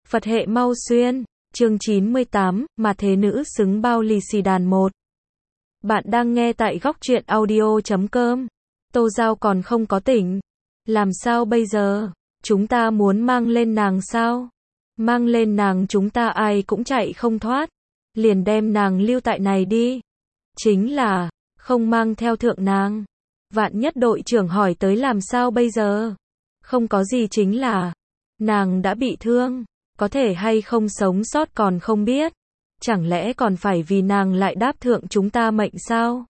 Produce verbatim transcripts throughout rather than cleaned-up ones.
Phật hệ mau xuyên, chương chín mươi tám, mà thế nữ xứng bao lì xì đàn một. Bạn đang nghe tại góc truyện audio chấm com. Tô Giao còn không có tỉnh. Làm sao bây giờ? Chúng ta muốn mang lên nàng sao? Mang lên nàng chúng ta ai cũng chạy không thoát. Liền đem nàng lưu tại này đi. Chính là, không mang theo thượng nàng. Vạn nhất đội trưởng hỏi tới làm sao bây giờ? Không có gì chính là, nàng đã bị thương. Có thể hay không sống sót còn không biết. Chẳng lẽ còn phải vì nàng lại đáp thượng chúng ta mệnh sao?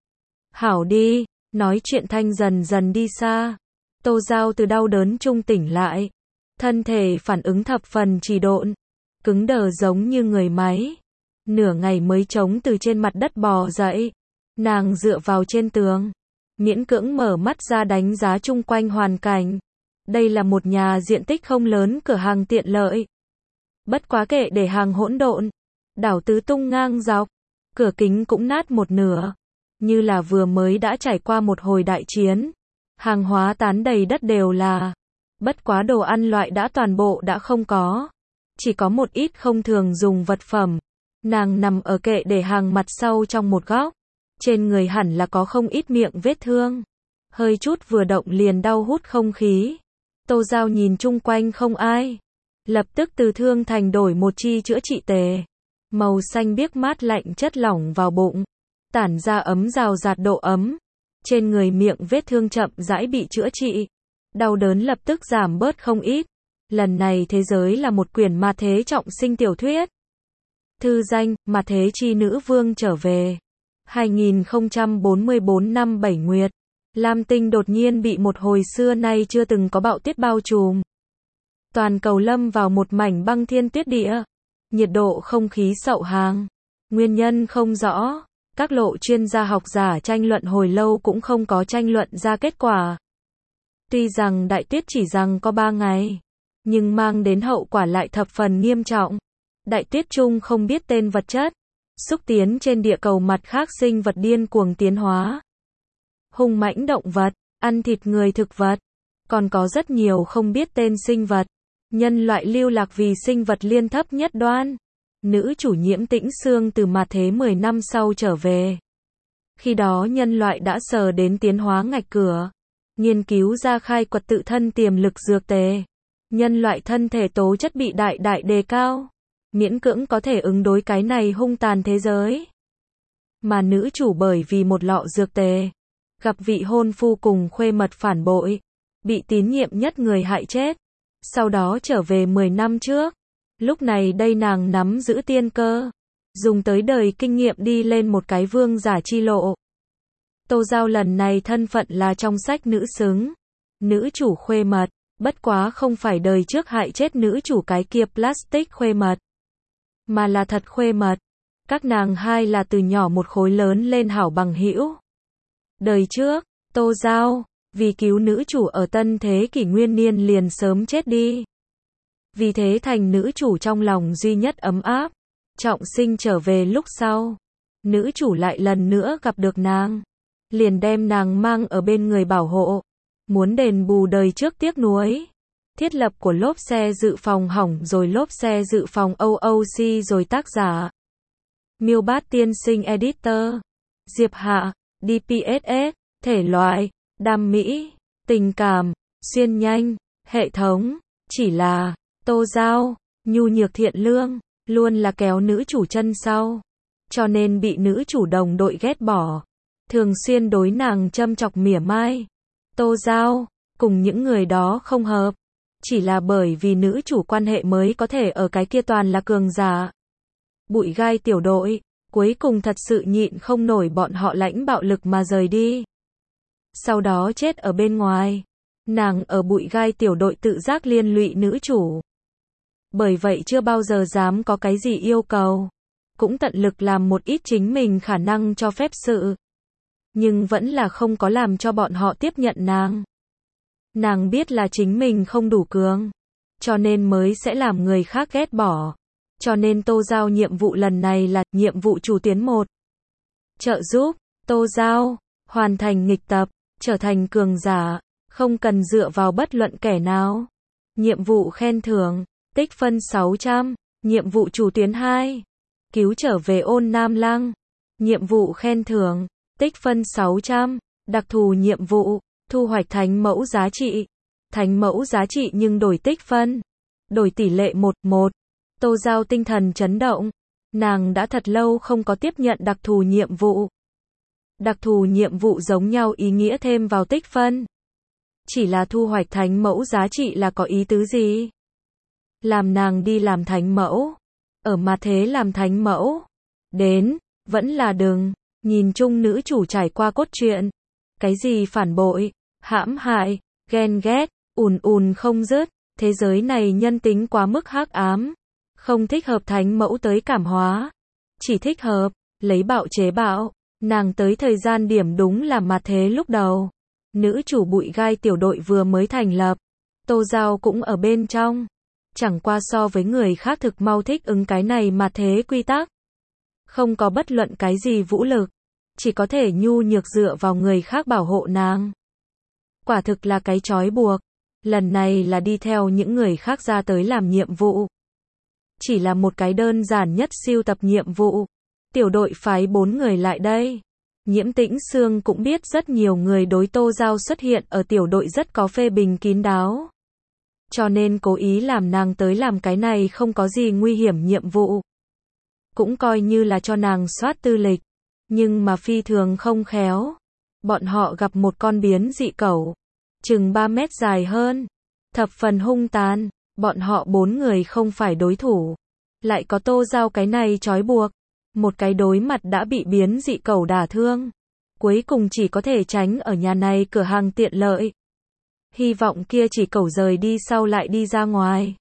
Hảo đi, nói chuyện thanh dần dần đi xa. Tô Giao từ đau đớn trung tỉnh lại. Thân thể phản ứng thập phần trì độn. Cứng đờ giống như người máy. Nửa ngày mới chống từ trên mặt đất bò dậy. Nàng dựa vào trên tường. Miễn cưỡng mở mắt ra đánh giá chung quanh hoàn cảnh. Đây là một nhà diện tích không lớn cửa hàng tiện lợi. Bất quá kệ để hàng hỗn độn. Đảo tứ tung ngang dọc. Cửa kính cũng nát một nửa. Như là vừa mới đã trải qua một hồi đại chiến. Hàng hóa tán đầy đất đều là. Bất quá đồ ăn loại đã toàn bộ đã không có. Chỉ có một ít không thường dùng vật phẩm. Nàng nằm ở kệ để hàng mặt sau trong một góc. Trên người hẳn là có không ít miệng vết thương. Hơi chút vừa động liền đau hút không khí. Tô Giao nhìn chung quanh không ai. Lập tức từ thương thành đổi một chi chữa trị tề. Màu xanh biếc mát lạnh chất lỏng vào bụng. Tản ra ấm rào rạt độ ấm. Trên người miệng vết thương chậm rãi bị chữa trị. Đau đớn lập tức giảm bớt không ít. Lần này thế giới là một quyển ma thế trọng sinh tiểu thuyết. Thư danh, Ma thế chi nữ vương trở về. hai nghìn không trăm bốn mươi tư năm bảy nguyệt. Lam tinh đột nhiên bị một hồi xưa nay chưa từng có bão tuyết bao trùm. Toàn cầu lâm vào một mảnh băng thiên tuyết địa. Nhiệt độ không khí sậu hàng. Nguyên nhân không rõ. Các lộ chuyên gia học giả tranh luận hồi lâu cũng không có tranh luận ra kết quả. Tuy rằng đại tuyết chỉ rằng có ba ngày. Nhưng mang đến hậu quả lại thập phần nghiêm trọng. Đại tuyết trung không biết tên vật chất. Xúc tiến trên địa cầu mặt khác sinh vật điên cuồng tiến hóa. Hung mãnh động vật, ăn thịt người thực vật. Còn có rất nhiều không biết tên sinh vật. Nhân loại lưu lạc vì sinh vật liên thấp nhất đoan. Nữ chủ Nhiễm Tĩnh Sương từ ma thế mười năm sau trở về. Khi đó nhân loại đã sờ đến tiến hóa ngạch cửa. Nghiên cứu ra khai quật tự thân tiềm lực dược tề. Nhân loại thân thể tố chất bị đại đại đề cao. Miễn cưỡng có thể ứng đối cái này hung tàn thế giới. Mà nữ chủ bởi vì một lọ dược tề. Gặp vị hôn phu cùng khuê mật phản bội. Bị tín nhiệm nhất người hại chết. Sau đó trở về mười năm trước. Lúc này đây nàng nắm giữ tiên cơ. Dùng tới đời kinh nghiệm đi lên một cái vương giả chi lộ. Tô Giao lần này thân phận là trong sách nữ xứng. Nữ chủ khuê mật. Bất quá không phải đời trước hại chết nữ chủ cái kia plastic khuê mật. Mà là thật khuê mật. Các nàng hai là từ nhỏ một khối lớn lên hảo bằng hữu. Đời trước, Tô Giao, vì cứu nữ chủ ở tân thế kỷ nguyên niên liền sớm chết đi. Vì thế thành nữ chủ trong lòng duy nhất ấm áp. Trọng sinh trở về lúc sau. Nữ chủ lại lần nữa gặp được nàng. Liền đem nàng mang ở bên người bảo hộ. Muốn đền bù đời trước tiếc nuối. Thiết lập của lốp xe dự phòng hỏng rồi lốp xe dự phòng o o xê rồi tác giả. Miêu Bát tiên sinh editor. Diệp Hạ, đê pê ét ét, thể loại, đam mỹ, tình cảm, xuyên nhanh, hệ thống, chỉ là, Tô Giao, nhu nhược thiện lương, luôn là kéo nữ chủ chân sau. Cho nên bị nữ chủ đồng đội ghét bỏ. Thường xuyên đối nàng châm chọc mỉa mai. Tô Giao, cùng những người đó không hợp. Chỉ là bởi vì nữ chủ quan hệ mới có thể ở cái kia toàn là cường giả. Bụi gai tiểu đội, cuối cùng thật sự nhịn không nổi bọn họ lãnh bạo lực mà rời đi. Sau đó chết ở bên ngoài. Nàng ở bụi gai tiểu đội tự giác liên lụy nữ chủ. Bởi vậy chưa bao giờ dám có cái gì yêu cầu. Cũng tận lực làm một ít chính mình khả năng cho phép sự. Nhưng vẫn là không có làm cho bọn họ tiếp nhận nàng. Nàng biết là chính mình không đủ cường. Cho nên mới sẽ làm người khác ghét bỏ. Cho nên Tô Giao nhiệm vụ lần này là nhiệm vụ chủ tuyến một. Trợ giúp Tô Giao hoàn thành nghịch tập, trở thành cường giả, không cần dựa vào bất luận kẻ nào. Nhiệm vụ khen thưởng, Tích phân sáu trăm. Nhiệm vụ chủ tuyến hai. Cứu trở về Ôn Nam Lăng. Nhiệm vụ khen thưởng. Tích phân sáu trăm. Đặc thù nhiệm vụ. Thu hoạch thánh mẫu giá trị. Thánh mẫu giá trị nhưng đổi tích phân. Đổi tỷ lệ một một. Tô Giao tinh thần chấn động. Nàng đã thật lâu không có tiếp nhận đặc thù nhiệm vụ. Đặc thù nhiệm vụ giống nhau ý nghĩa thêm vào tích phân. Chỉ là thu hoạch thánh mẫu giá trị là có ý tứ gì? Làm nàng đi làm thánh mẫu. Ở mà thế làm thánh mẫu. Đến, vẫn là đừng. Nhìn chung nữ chủ trải qua cốt truyện. Cái gì phản bội, hãm hại, ghen ghét, ùn ùn không dứt. Thế giới này nhân tính quá mức hắc ám. Không thích hợp thánh mẫu tới cảm hóa. Chỉ thích hợp, lấy bạo chế bạo. Nàng tới thời gian điểm đúng là mà thế lúc đầu. Nữ chủ bụi gai tiểu đội vừa mới thành lập. Tô Giao cũng ở bên trong. Chẳng qua so với người khác thực mau thích ứng cái này mà thế quy tắc. Không có bất luận cái gì vũ lực. Chỉ có thể nhu nhược dựa vào người khác bảo hộ nàng. Quả thực là cái trói buộc. Lần này là đi theo những người khác ra tới làm nhiệm vụ. Chỉ là một cái đơn giản nhất siêu tập nhiệm vụ. Tiểu đội phái bốn người lại đây. Nhiễm Tĩnh Sương cũng biết rất nhiều người đối Tô Giao xuất hiện ở tiểu đội rất có phê bình kín đáo. Cho nên cố ý làm nàng tới làm cái này không có gì nguy hiểm nhiệm vụ. Cũng coi như là cho nàng soát tư lịch. Nhưng mà phi thường không khéo. Bọn họ gặp một con biến dị cẩu. Chừng ba mét dài hơn. Thập phần hung tàn. Bọn họ bốn người không phải đối thủ. Lại có Tô Giao cái này trói buộc. Một cái đối mặt đã bị biến dị cẩu đả thương. Cuối cùng chỉ có thể tránh ở nhà này cửa hàng tiện lợi. Hy vọng kia chỉ cẩu rời đi sau lại đi ra ngoài.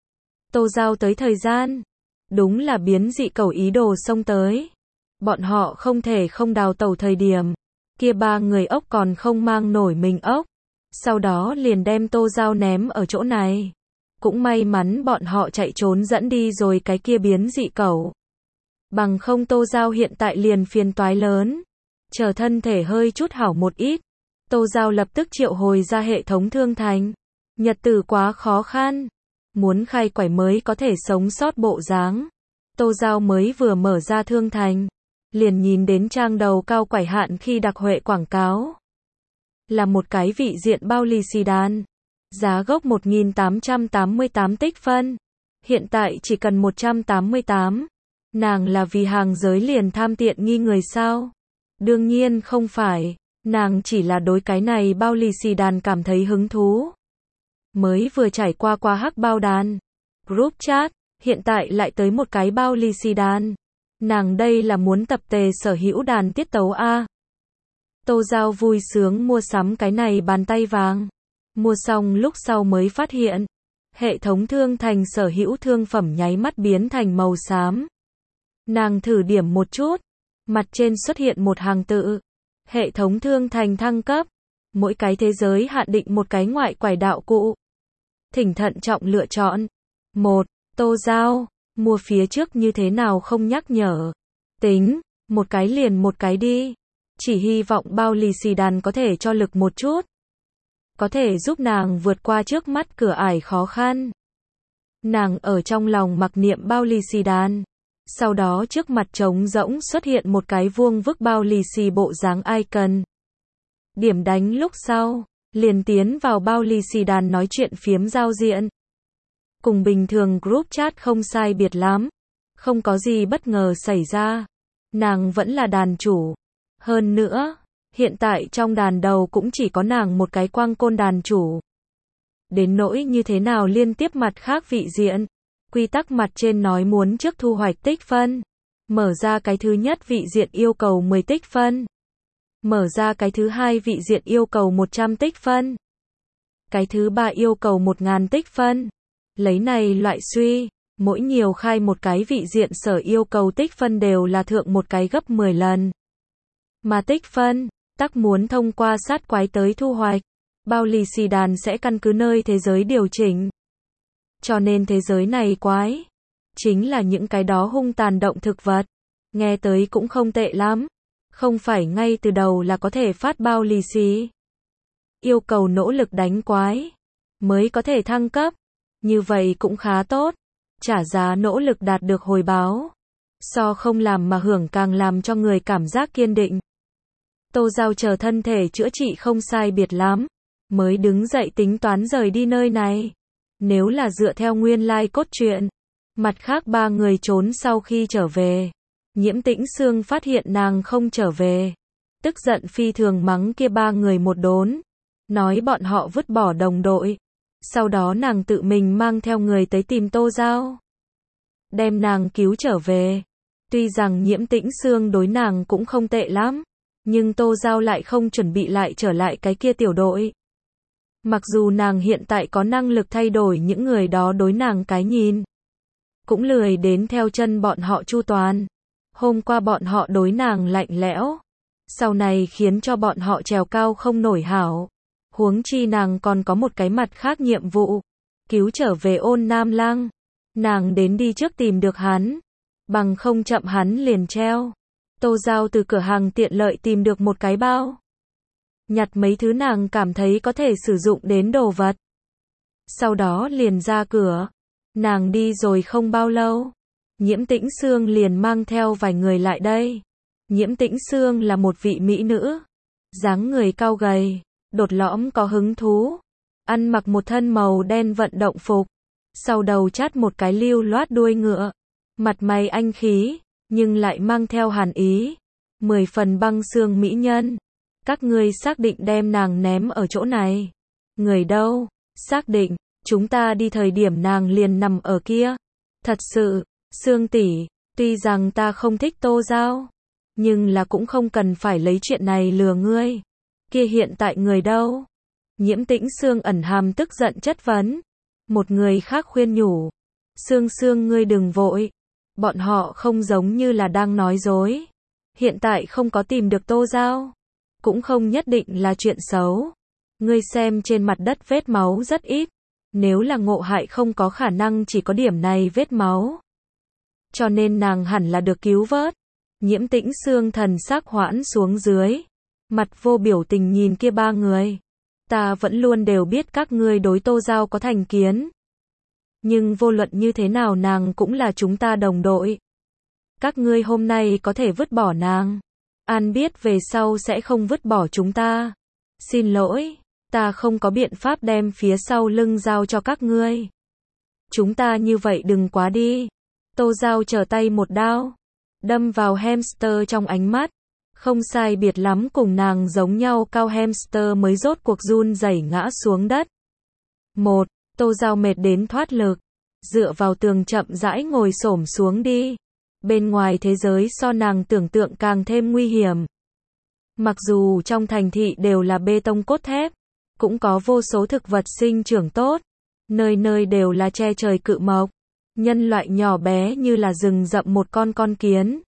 Tô Giao tới thời gian. Đúng là biến dị cẩu ý đồ xông tới. Bọn họ không thể không đào tẩu thời điểm. Kia ba người ốc còn không mang nổi mình ốc. Sau đó liền đem Tô Giao ném ở chỗ này. Cũng may mắn bọn họ chạy trốn dẫn đi rồi cái kia biến dị cẩu. Bằng không Tô Giao hiện tại liền phiền toái lớn. Chờ thân thể hơi chút hảo một ít. Tô Giao lập tức triệu hồi ra hệ thống thương thành. Nhật tử quá khó khăn. Muốn khai quải mới có thể sống sót bộ dáng. Tô Giao mới vừa mở ra thương thành. Liền nhìn đến trang đầu cao quải hạn khi đặc huệ quảng cáo. Là một cái vị diện bao lì xì đan. Giá gốc một nghìn tám trăm tám mươi tám tích phân. Hiện tại chỉ cần một trăm tám mươi tám. Nàng là vì hàng giới liền tham tiện nghi người sao? Đương nhiên không phải. Nàng chỉ là đối cái này bao lì xì đàn cảm thấy hứng thú. Mới vừa trải qua qua hắc bao đàn. Group chat. Hiện tại lại tới một cái bao lì xì đàn. Nàng đây là muốn tập tề sở hữu đàn tiết tấu A. Tô Giao vui sướng mua sắm cái này bàn tay vàng. Mua xong lúc sau mới phát hiện. Hệ thống thương thành sở hữu thương phẩm nháy mắt biến thành màu xám. Nàng thử điểm một chút. Mặt trên xuất hiện một hàng tự. Hệ thống thương thành thăng cấp. Mỗi cái thế giới hạn định một cái ngoại quải đạo cụ. Thỉnh thận trọng lựa chọn. một. Tô Giao. Mua phía trước như thế nào không nhắc nhở. Tính. Một cái liền một cái đi. Chỉ hy vọng bao lì xì đàn có thể cho lực một chút. Có thể giúp nàng vượt qua trước mắt cửa ải khó khăn. Nàng ở trong lòng mặc niệm bao lì xì đàn. Sau đó trước mặt trống rỗng xuất hiện một cái vuông vức bao lì xì bộ dáng icon. Điểm đánh lúc sau, liền tiến vào bao lì xì đàn nói chuyện phiếm giao diện. Cùng bình thường group chat không sai biệt lắm. Không có gì bất ngờ xảy ra. Nàng vẫn là đàn chủ. Hơn nữa, hiện tại trong đàn đầu cũng chỉ có nàng một cái quang côn đàn chủ. Đến nỗi như thế nào liên tiếp mặt khác vị diện. Quy tắc mặt trên nói muốn trước thu hoạch tích phân. Mở ra cái thứ nhất vị diện yêu cầu mười tích phân. Mở ra cái thứ hai vị diện yêu cầu một trăm tích phân. Cái thứ ba yêu cầu một nghìn tích phân. Lấy này loại suy, mỗi nhiều khai một cái vị diện sở yêu cầu tích phân đều là thượng một cái gấp mười lần. Mà tích phân, tắc muốn thông qua sát quái tới thu hoạch. Bao lì xì đàn sẽ căn cứ nơi thế giới điều chỉnh. Cho nên thế giới này quái. Chính là những cái đó hung tàn động thực vật. Nghe tới cũng không tệ lắm. Không phải ngay từ đầu là có thể phát bao lì xì. Yêu cầu nỗ lực đánh quái. Mới có thể thăng cấp. Như vậy cũng khá tốt. Trả giá nỗ lực đạt được hồi báo. So không làm mà hưởng càng làm cho người cảm giác kiên định. Tô Giao chờ thân thể chữa trị không sai biệt lắm, mới đứng dậy tính toán rời đi nơi này. Nếu là dựa theo nguyên lai cốt truyện, mặt khác ba người trốn sau khi trở về. Nhiễm Tĩnh Sương phát hiện nàng không trở về. Tức giận phi thường mắng kia ba người một đốn. Nói bọn họ vứt bỏ đồng đội. Sau đó nàng tự mình mang theo người tới tìm Tô Giao. Đem nàng cứu trở về. Tuy rằng Nhiễm Tĩnh Sương đối nàng cũng không tệ lắm. Nhưng Tô Giao lại không chuẩn bị lại trở lại cái kia tiểu đội. Mặc dù nàng hiện tại có năng lực thay đổi những người đó đối nàng cái nhìn. Cũng lười đến theo chân bọn họ chu toàn. Hôm qua bọn họ đối nàng lạnh lẽo. Sau này khiến cho bọn họ trèo cao không nổi hảo. Huống chi nàng còn có một cái mặt khác nhiệm vụ. Cứu trở về Ôn Nam Lang. Nàng đến đi trước tìm được hắn. Bằng không chậm hắn liền treo. Tô Giao từ cửa hàng tiện lợi tìm được một cái bao. Nhặt mấy thứ nàng cảm thấy có thể sử dụng đến đồ vật. Sau đó liền ra cửa. Nàng đi rồi không bao lâu. Nhiễm Tĩnh Sương liền mang theo vài người lại đây. Nhiễm Tĩnh Sương là một vị mỹ nữ. Dáng người cao gầy, đột lõm có hứng thú. Ăn mặc một thân màu đen vận động phục. Sau đầu chát một cái lưu loát đuôi ngựa. Mặt mày anh khí, nhưng lại mang theo hàn ý. Mười phần băng xương mỹ nhân. Các ngươi xác định đem nàng ném ở chỗ này. Người đâu? Xác định, chúng ta đi thời điểm nàng liền nằm ở kia. Thật sự, Sương tỷ, tuy rằng ta không thích Tô Giao, nhưng là cũng không cần phải lấy chuyện này lừa ngươi. Kia hiện tại người đâu? Nhiễm Tĩnh Sương ẩn hàm tức giận chất vấn. Một người khác khuyên nhủ. Sương Sương ngươi đừng vội. Bọn họ không giống như là đang nói dối. Hiện tại không có tìm được Tô Giao. Cũng không nhất định là chuyện xấu. Ngươi xem trên mặt đất vết máu rất ít. Nếu là ngộ hại không có khả năng chỉ có điểm này vết máu. Cho nên nàng hẳn là được cứu vớt. Nhiễm Tĩnh Sương thần sắc hoãn xuống dưới. Mặt vô biểu tình nhìn kia ba người. Ta vẫn luôn đều biết các ngươi đối Tô Giao có thành kiến. Nhưng vô luận như thế nào nàng cũng là chúng ta đồng đội. Các ngươi hôm nay có thể vứt bỏ nàng. An biết về sau sẽ không vứt bỏ chúng ta. Xin lỗi, ta không có biện pháp đem phía sau lưng giao cho các ngươi. Chúng ta như vậy đừng quá đi. Tô Giao trở tay một đao. Đâm vào hamster trong ánh mắt. Không sai biệt lắm cùng nàng giống nhau cao hamster mới rốt cuộc run rẩy ngã xuống đất. Một, Tô Giao mệt đến thoát lực. Dựa vào tường chậm rãi ngồi xổm xuống đi. Bên ngoài thế giới so nàng tưởng tượng càng thêm nguy hiểm. Mặc dù trong thành thị đều là bê tông cốt thép, cũng có vô số thực vật sinh trưởng tốt. Nơi nơi đều là che trời cự mộc. Nhân loại nhỏ bé như là rừng rậm một con con kiến.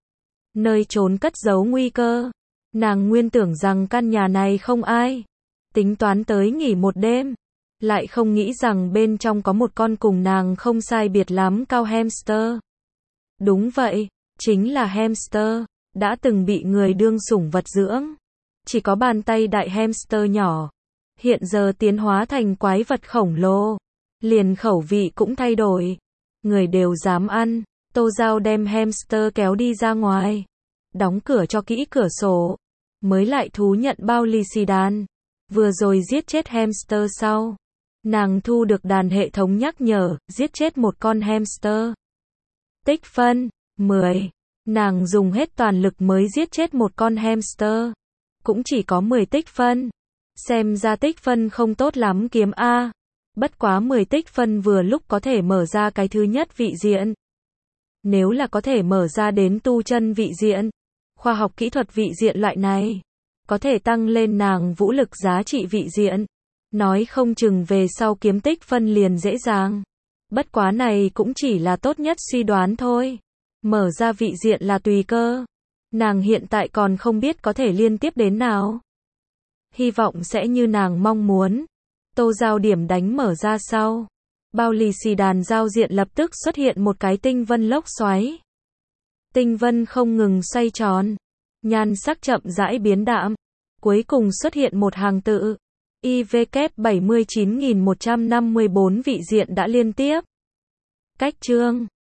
Nơi trốn cất giấu nguy cơ. Nàng nguyên tưởng rằng căn nhà này không ai. Tính toán tới nghỉ một đêm. Lại không nghĩ rằng bên trong có một con cùng nàng không sai biệt lắm cao hamster. Đúng vậy, chính là hamster. Đã từng bị người đương sủng vật dưỡng. Chỉ có bàn tay đại hamster nhỏ. Hiện giờ tiến hóa thành quái vật khổng lồ. Liền khẩu vị cũng thay đổi. Người đều dám ăn. Tô Giao đem hamster kéo đi ra ngoài. Đóng cửa cho kỹ cửa sổ. Mới lại thú nhận bao lì xì đàn. Vừa rồi giết chết hamster sau. Nàng thu được đàn hệ thống nhắc nhở, giết chết một con hamster. Tích phân, mười. Nàng dùng hết toàn lực mới giết chết một con hamster. Cũng chỉ có mười tích phân. Xem ra tích phân không tốt lắm kiếm A. Bất quá mười tích phân vừa lúc có thể mở ra cái thứ nhất vị diện. Nếu là có thể mở ra đến tu chân vị diện, khoa học kỹ thuật vị diện loại này, có thể tăng lên nàng vũ lực giá trị vị diện. Nói không chừng về sau kiếm tích phân liền dễ dàng. Bất quá này cũng chỉ là tốt nhất suy đoán thôi. Mở ra vị diện là tùy cơ. Nàng hiện tại còn không biết có thể liên tiếp đến nào. Hy vọng sẽ như nàng mong muốn. Tô Giao điểm đánh mở ra sau. Bao lì xì đàn giao diện lập tức xuất hiện một cái tinh vân lốc xoáy. Tinh vân không ngừng xoay tròn. Nhan sắc chậm rãi biến đạm. Cuối cùng xuất hiện một hàng tự. I W bảy mươi chín nghìn một trăm năm mươi bốn vị diện đã liên tiếp cách chương